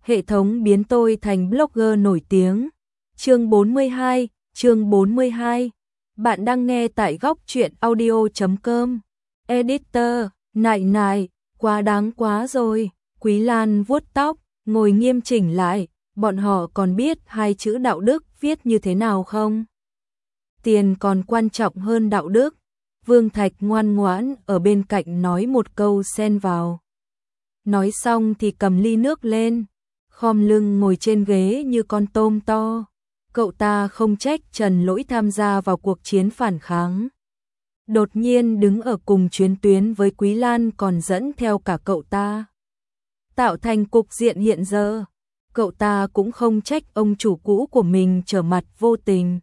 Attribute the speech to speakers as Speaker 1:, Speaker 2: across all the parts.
Speaker 1: Hệ thống biến tôi thành blogger nổi tiếng. Chương 42. Bạn đang nghe tại góc truyện audio.com. Editor, nại, quá đáng quá rồi. Quý Lan vuốt tóc, ngồi nghiêm chỉnh lại. Bọn họ còn biết hai chữ đạo đức viết như thế nào không? Tiền còn quan trọng hơn đạo đức. Vương Thạch ngoan ngoãn ở bên cạnh nói một câu xen vào. Nói xong thì cầm ly nước lên, khom lưng ngồi trên ghế như con tôm to. Cậu ta không trách Trần Lỗi tham gia vào cuộc chiến phản kháng. Đột nhiên đứng ở cùng chuyến tuyến với Quý Lan còn dẫn theo cả cậu ta. Tạo thành cục diện hiện giờ, cậu ta cũng không trách ông chủ cũ của mình trở mặt vô tình.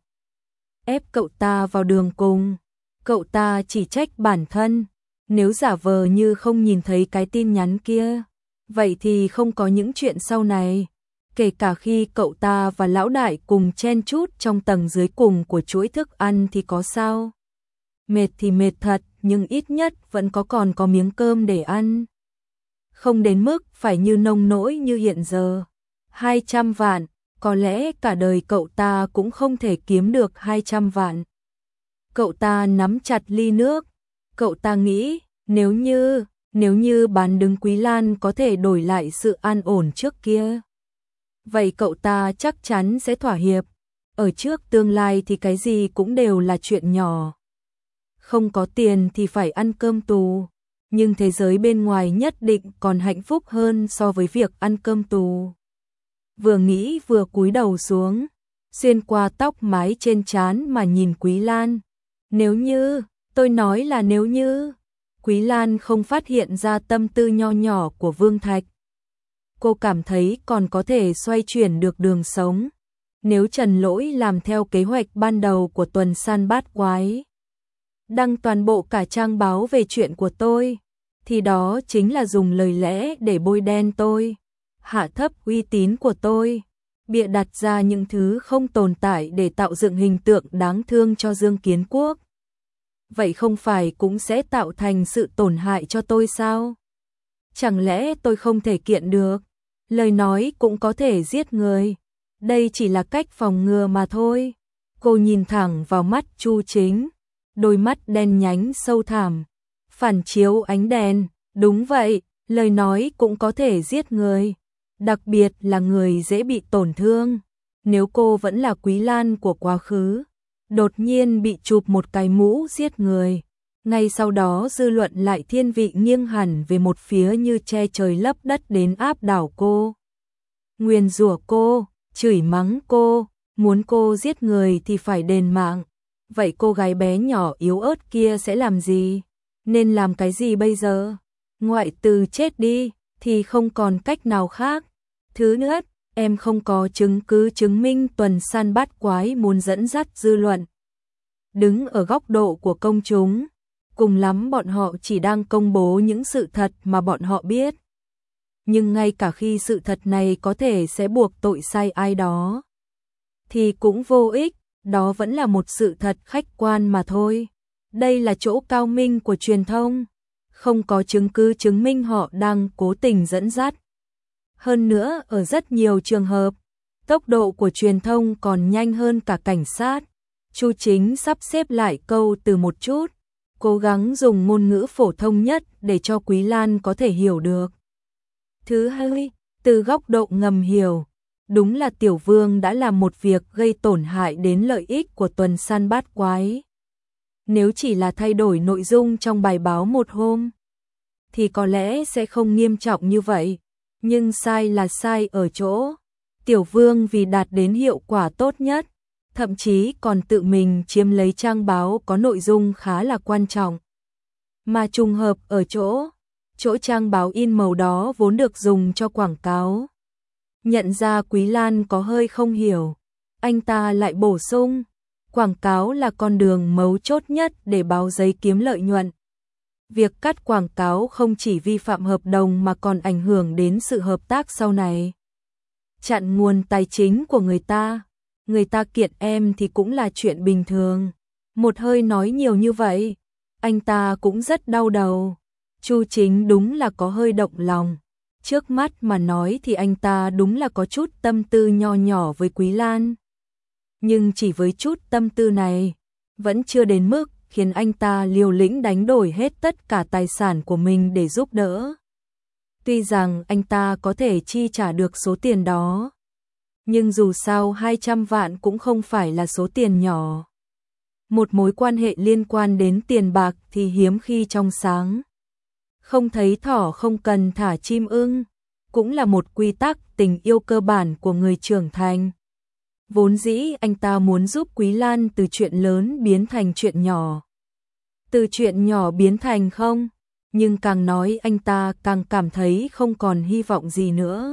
Speaker 1: Ép cậu ta vào đường cùng, cậu ta chỉ trách bản thân. Nếu giả vờ như không nhìn thấy cái tin nhắn kia, vậy thì không có những chuyện sau này. Kể cả khi cậu ta và lão đại cùng chen chúc trong tầng dưới cùng của chuỗi thức ăn thì có sao? Mệt thì mệt thật, nhưng ít nhất vẫn còn có miếng cơm để ăn. Không đến mức phải như nông nỗi như hiện giờ. 200 vạn, có lẽ cả đời cậu ta cũng không thể kiếm được 200 vạn. Cậu ta nắm chặt ly nước. Cậu ta nghĩ, nếu như bán đứng Quý Lan có thể đổi lại sự an ổn trước kia, vậy cậu ta chắc chắn sẽ thỏa hiệp. Ở trước tương lai thì cái gì cũng đều là chuyện nhỏ. Không có tiền thì phải ăn cơm tù, nhưng thế giới bên ngoài nhất định còn hạnh phúc hơn so với việc ăn cơm tù. Vừa nghĩ vừa cúi đầu xuống, xuyên qua tóc mái trên trán mà nhìn Quý Lan. Nếu như, tôi nói là nếu như. Quý Lan không phát hiện ra tâm tư nho nhỏ của Vương Thạch. Cô cảm thấy còn có thể xoay chuyển được đường sống. Nếu Trần Lỗi làm theo kế hoạch ban đầu của tuần săn bát quái, đăng toàn bộ cả trang báo về chuyện của tôi, thì đó chính là dùng lời lẽ để bôi đen tôi, hạ thấp uy tín của tôi, bịa đặt ra những thứ không tồn tại để tạo dựng hình tượng đáng thương cho Dương Kiến Quốc. Vậy không phải cũng sẽ tạo thành sự tổn hại cho tôi sao? Chẳng lẽ tôi không thể kiện được? Lời nói cũng có thể giết người. Đây chỉ là cách phòng ngừa mà thôi. Cô nhìn thẳng vào mắt Chu Chính, đôi mắt đen nhánh sâu thẳm, phản chiếu ánh đèn. Đúng vậy, lời nói cũng có thể giết người, đặc biệt là người dễ bị tổn thương. Nếu cô vẫn là Quý Lan của quá khứ, đột nhiên bị chụp một cái mũ giết người, ngay sau đó dư luận lại thiên vị nghiêng hẳn về một phía như che trời lấp đất đến áp đảo cô. Nguyền rủa cô, chửi mắng cô, muốn cô giết người thì phải đền mạng. Vậy cô gái bé nhỏ yếu ớt kia sẽ làm gì? Nên làm cái gì bây giờ? Ngoại trừ chết đi thì không còn cách nào khác. Thứ nữa, em không có chứng cứ chứng minh tuần săn bát quái muốn dẫn dắt dư luận. Đứng ở góc độ của công chúng, cùng lắm bọn họ chỉ đang công bố những sự thật mà bọn họ biết. Nhưng ngay cả khi sự thật này có thể sẽ buộc tội sai ai đó, thì cũng vô ích, đó vẫn là một sự thật khách quan mà thôi. Đây là chỗ cao minh của truyền thông, không có chứng cứ chứng minh họ đang cố tình dẫn dắt. Hơn nữa, ở rất nhiều trường hợp, tốc độ của truyền thông còn nhanh hơn cả cảnh sát. Chu Chính sắp xếp lại câu từ một chút, cố gắng dùng ngôn ngữ phổ thông nhất để cho Quý Lan có thể hiểu được. Thứ hai, từ góc độ ngầm hiểu, đúng là Tiểu Vương đã làm một việc gây tổn hại đến lợi ích của tuần săn bát quái. Nếu chỉ là thay đổi nội dung trong bài báo một hôm, thì có lẽ sẽ không nghiêm trọng như vậy. Nhưng sai là sai ở chỗ, Tiểu Vương vì đạt đến hiệu quả tốt nhất, thậm chí còn tự mình chiếm lấy trang báo có nội dung khá là quan trọng. Mà trùng hợp ở chỗ trang báo in màu đó vốn được dùng cho quảng cáo. Nhận ra Quý Lan có hơi không hiểu, anh ta lại bổ sung, quảng cáo là con đường mấu chốt nhất để báo giấy kiếm lợi nhuận. Việc cắt quảng cáo không chỉ vi phạm hợp đồng mà còn ảnh hưởng đến sự hợp tác sau này. Chặn nguồn tài chính của người ta kiện em thì cũng là chuyện bình thường. Một hơi nói nhiều như vậy, anh ta cũng rất đau đầu. Chu Chính đúng là có hơi động lòng. Trước mắt mà nói thì anh ta đúng là có chút tâm tư nho nhỏ với Quý Lan. Nhưng chỉ với chút tâm tư này, vẫn chưa đến mức khiến anh ta liều lĩnh đánh đổi hết tất cả tài sản của mình để giúp đỡ. Tuy rằng anh ta có thể chi trả được số tiền đó, nhưng dù sao 200 vạn cũng không phải là số tiền nhỏ. Một mối quan hệ liên quan đến tiền bạc thì hiếm khi trong sáng. Không thấy thỏ không cần thả chim ưng, cũng là một quy tắc tình yêu cơ bản của người trưởng thành. Vốn dĩ anh ta muốn giúp Quý Lan từ chuyện lớn biến thành chuyện nhỏ. Từ chuyện nhỏ biến thành không, nhưng càng nói anh ta càng cảm thấy không còn hy vọng gì nữa.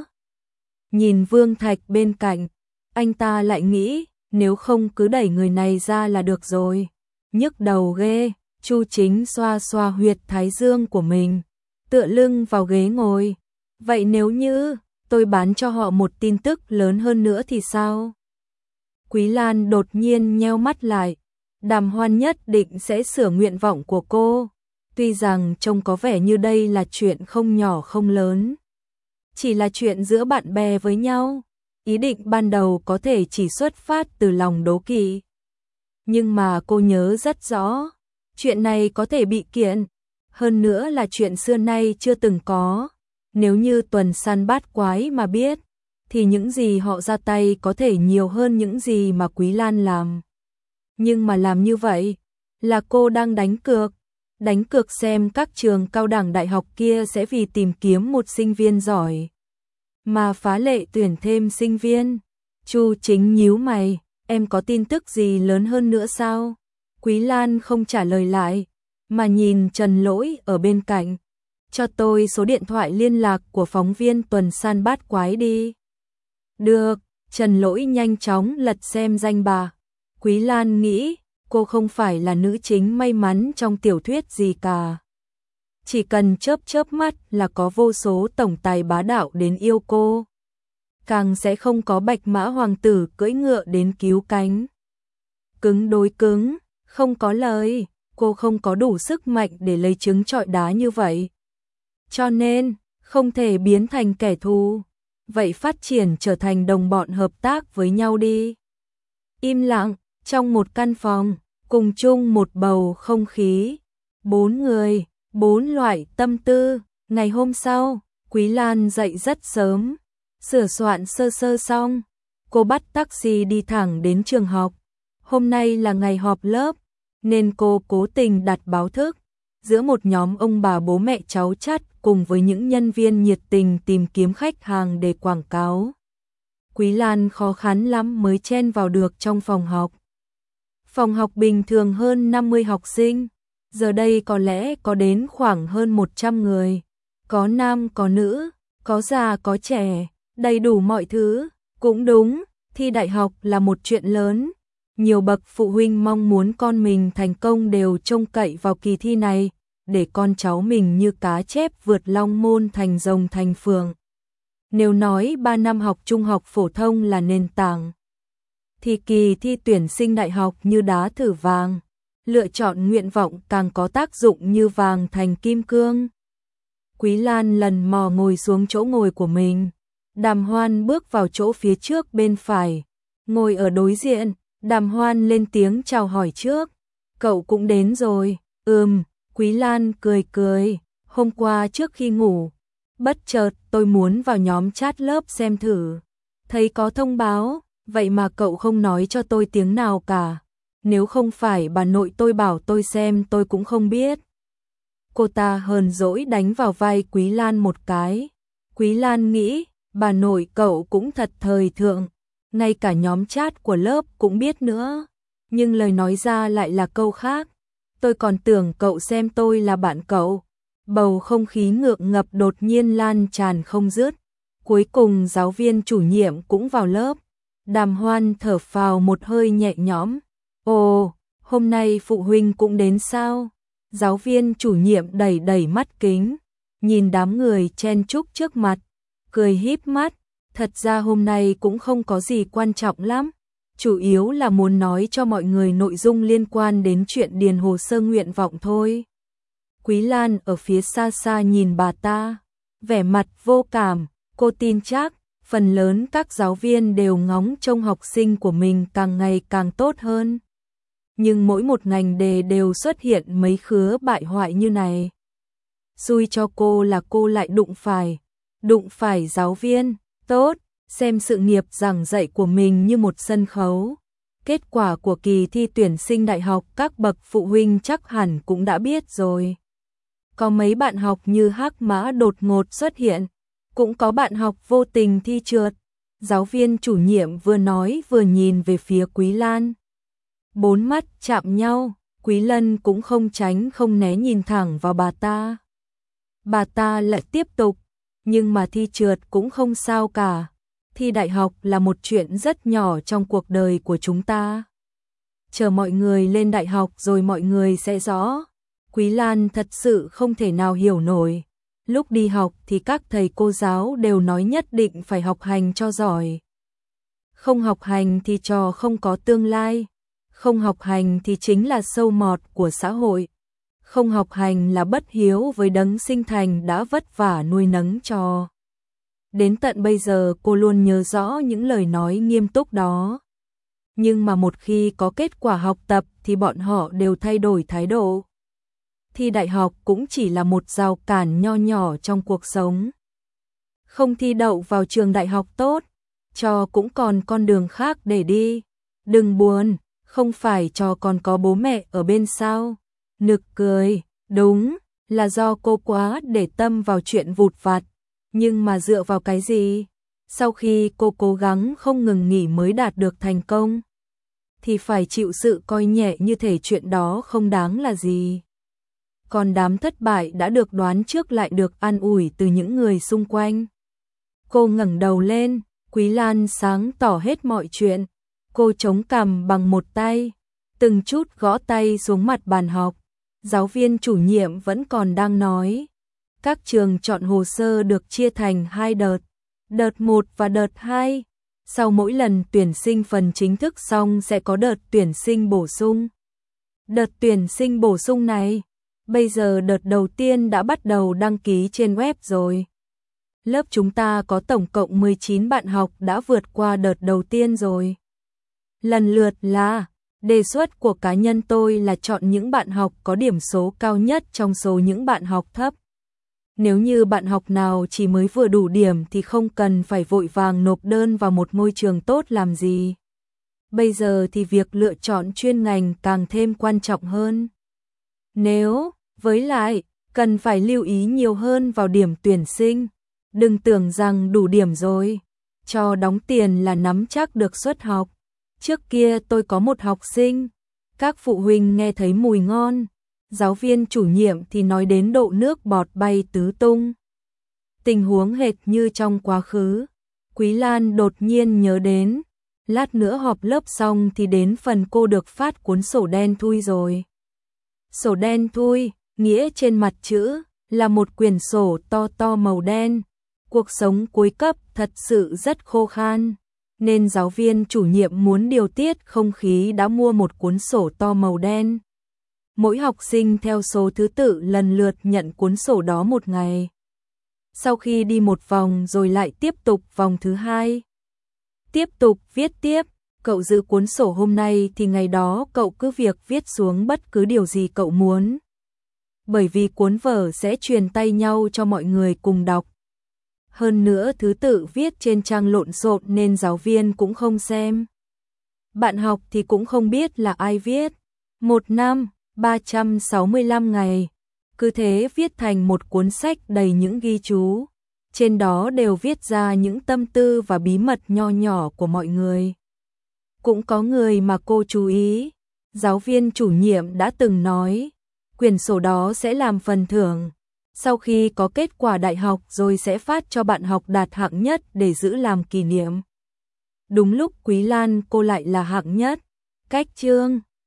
Speaker 1: Nhìn Vương Thạch bên cạnh, anh ta lại nghĩ, nếu không cứ đẩy người này ra là được rồi. Nhức đầu ghê, Chu Chính xoa xoa huyệt thái dương của mình, tựa lưng vào ghế ngồi. Vậy nếu như tôi bán cho họ một tin tức lớn hơn nữa thì sao? Quý Lan đột nhiên nheo mắt lại. Đàm Hoan nhất định sẽ sửa nguyện vọng của cô. Tuy rằng trông có vẻ như đây là chuyện không nhỏ không lớn, chỉ là chuyện giữa bạn bè với nhau. Ý định ban đầu có thể chỉ xuất phát từ lòng đố kỵ. Nhưng mà cô nhớ rất rõ, chuyện này có thể bị kiện. Hơn nữa là chuyện xưa nay chưa từng có. Nếu như Tuần Săn Bát Quái mà biết, thì những gì họ ra tay có thể nhiều hơn những gì mà Quý Lan làm. Nhưng mà làm như vậy là cô đang đánh cược xem các trường cao đẳng đại học kia sẽ vì tìm kiếm một sinh viên giỏi mà phá lệ tuyển thêm sinh viên. Chu Chính nhíu mày, em có tin tức gì lớn hơn nữa sao? Quý Lan không trả lời lại, mà nhìn Trần Lỗi ở bên cạnh. Cho tôi số điện thoại liên lạc của phóng viên Tuần Săn Bát Quái đi. Được, Trần Lỗi nhanh chóng lật xem danh bạ. Quý Lan nghĩ, cô không phải là nữ chính may mắn trong tiểu thuyết gì cả. Chỉ cần chớp mắt là có vô số tổng tài bá đạo đến yêu cô. Càng sẽ không có Bạch Mã hoàng tử cưỡi ngựa đến cứu cánh. Cứng đối cứng, không có lời, cô không có đủ sức mạnh để lấy trứng trọi đá như vậy. Cho nên, không thể biến thành kẻ thù. Vậy phát triển trở thành đồng bọn hợp tác với nhau đi. Im lặng, trong một căn phòng, cùng chung một bầu không khí. 4 người, 4 loại tâm tư. Ngày hôm sau, Quý Lan dậy rất sớm, sửa soạn sơ sơ xong. Cô bắt taxi đi thẳng đến trường học. Hôm nay là ngày họp lớp, nên cô cố tình đặt báo thức. Giữa một nhóm ông bà bố mẹ cháu chắt cùng với những nhân viên nhiệt tình tìm kiếm khách hàng để quảng cáo. Quý Lan khó khăn lắm mới chen vào được trong phòng học. Phòng học bình thường hơn 50 học sinh, giờ đây có lẽ có đến khoảng hơn 100 người. Có nam có nữ, có già có trẻ, đầy đủ mọi thứ. Cũng đúng, thi đại học là một chuyện lớn. Nhiều bậc phụ huynh mong muốn con mình thành công đều trông cậy vào kỳ thi này, để con cháu mình như cá chép vượt long môn thành rồng thành phượng. Nếu nói 3 năm học trung học phổ thông là nền tảng, thì kỳ thi tuyển sinh đại học như đá thử vàng, lựa chọn nguyện vọng càng có tác dụng như vàng thành kim cương. Quý Lan lần mò ngồi xuống chỗ ngồi của mình. Đàm Hoan bước vào chỗ phía trước bên phải, ngồi ở đối diện. Đàm Hoan lên tiếng chào hỏi trước. Cậu cũng đến rồi. Quý Lan cười cười. Hôm qua trước khi ngủ, bất chợt tôi muốn vào nhóm chat lớp xem thử. Thấy có thông báo, vậy mà cậu không nói cho tôi tiếng nào cả. Nếu không phải bà nội tôi bảo tôi xem tôi cũng không biết. Cô ta hờn dỗi đánh vào vai Quý Lan một cái. Quý Lan nghĩ, bà nội cậu cũng thật thời thượng. Ngay cả nhóm chat của lớp cũng biết nữa. Nhưng lời nói ra lại là câu khác. Tôi còn tưởng cậu xem tôi là bạn cậu. Bầu không khí ngượng ngập đột nhiên lan tràn không dứt. Cuối cùng giáo viên chủ nhiệm cũng vào lớp. Đàm Hoan thở phào một hơi nhẹ nhõm. Ồ, hôm nay phụ huynh cũng đến sao? Giáo viên chủ nhiệm đẩy đẩy mắt kính, nhìn đám người chen chúc trước mặt, cười híp mắt. Thật ra hôm nay cũng không có gì quan trọng lắm, chủ yếu là muốn nói cho mọi người nội dung liên quan đến chuyện điền hồ sơ nguyện vọng thôi. Quý Lan ở phía xa xa nhìn bà ta, vẻ mặt vô cảm, cô tin chắc, phần lớn các giáo viên đều ngóng trông học sinh của mình càng ngày càng tốt hơn. Nhưng mỗi một ngành đề đều xuất hiện mấy khứa bại hoại như này. Xui cho cô là cô lại đụng phải giáo viên, tốt, xem sự nghiệp giảng dạy của mình như một sân khấu. Kết quả của kỳ thi tuyển sinh đại học các bậc phụ huynh chắc hẳn cũng đã biết rồi. Có mấy bạn học như hắc mã đột ngột xuất hiện, cũng có bạn học vô tình thi trượt. Giáo viên chủ nhiệm vừa nói vừa nhìn về phía Quý Lan. Bốn mắt chạm nhau, Quý Lân cũng không tránh không né nhìn thẳng vào bà ta. Bà ta lại tiếp tục, nhưng mà thi trượt cũng không sao cả. Thi đại học là một chuyện rất nhỏ trong cuộc đời của chúng ta. Chờ mọi người lên đại học rồi mọi người sẽ rõ. Quý Lan thật sự không thể nào hiểu nổi. Lúc đi học thì các thầy cô giáo đều nói nhất định phải học hành cho giỏi. Không học hành thì trò không có tương lai. Không học hành thì chính là sâu mọt của xã hội. Không học hành là bất hiếu với đấng sinh thành đã vất vả nuôi nấng trò. Đến tận bây giờ cô luôn nhớ rõ những lời nói nghiêm túc đó. Nhưng mà một khi có kết quả học tập thì bọn họ đều thay đổi thái độ. Thi đại học cũng chỉ là một rào cản nho nhỏ trong cuộc sống. Không thi đậu vào trường đại học tốt, trò cũng còn con đường khác để đi. Đừng buồn, không phải trò còn có bố mẹ ở bên sao? Nực cười, đúng, là do cô quá để tâm vào chuyện vụt vặt. Nhưng mà dựa vào cái gì? Sau khi cô cố gắng không ngừng nghỉ mới đạt được thành công, thì phải chịu sự coi nhẹ như thể chuyện đó không đáng là gì. Còn đám thất bại đã được đoán trước lại được an ủi từ những người xung quanh. Cô ngẩng đầu lên, Quý Lan sáng tỏ hết mọi chuyện. Cô chống cằm bằng một tay, từng chút gõ tay xuống mặt bàn học. Giáo viên chủ nhiệm vẫn còn đang nói. Các trường chọn hồ sơ được chia thành 2 đợt, đợt 1 và đợt 2. Sau mỗi lần tuyển sinh phần chính thức xong sẽ có đợt tuyển sinh bổ sung. Đợt tuyển sinh bổ sung này, bây giờ đợt đầu tiên đã bắt đầu đăng ký trên web rồi. Lớp chúng ta có tổng cộng 19 bạn học đã vượt qua đợt đầu tiên rồi. Lần lượt là, đề xuất của cá nhân tôi là chọn những bạn học có điểm số cao nhất trong số những bạn học thấp. Nếu như bạn học nào chỉ mới vừa đủ điểm thì không cần phải vội vàng nộp đơn vào một ngôi trường tốt làm gì. Bây giờ thì việc lựa chọn chuyên ngành càng thêm quan trọng hơn. Với lại, cần phải lưu ý nhiều hơn vào điểm tuyển sinh. Đừng tưởng rằng đủ điểm rồi, cho đóng tiền là nắm chắc được suất học. Trước kia tôi có một học sinh, các phụ huynh nghe thấy mùi ngon, giáo viên chủ nhiệm thì nói đến độ nước bọt bay tứ tung. Tình huống hệt như trong quá khứ, Quý Lan đột nhiên nhớ đến, lát nữa họp lớp xong thì đến phần cô được phát cuốn sổ đen thui rồi. Sổ đen thui, nghĩa trên mặt chữ, là một quyển sổ to to màu đen. Cuộc sống cuối cấp thật sự rất khô khan, nên giáo viên chủ nhiệm muốn điều tiết không khí đã mua một cuốn sổ to màu đen. Mỗi học sinh theo số thứ tự lần lượt nhận cuốn sổ đó một ngày. Sau khi đi một vòng rồi lại tiếp tục vòng thứ 2. Tiếp tục viết tiếp, cậu giữ cuốn sổ hôm nay thì ngày đó cậu cứ việc viết xuống bất cứ điều gì cậu muốn. Bởi vì cuốn vở sẽ truyền tay nhau cho mọi người cùng đọc. Hơn nữa thứ tự viết trên trang lộn xộn nên giáo viên cũng không xem. Bạn học thì cũng không biết là ai viết. 1 năm, 365 ngày. Cứ thế viết thành một cuốn sách đầy những ghi chú. Trên đó đều viết ra những tâm tư và bí mật nho nhỏ của mọi người. Cũng có người mà cô chú ý. Giáo viên chủ nhiệm đã từng nói, quyển sổ đó sẽ làm phần thưởng. Sau khi có kết quả đại học rồi sẽ phát cho bạn học đạt hạng nhất để giữ làm kỷ niệm. Đúng lúc Quý Lan cô lại là hạng nhất. Cách chương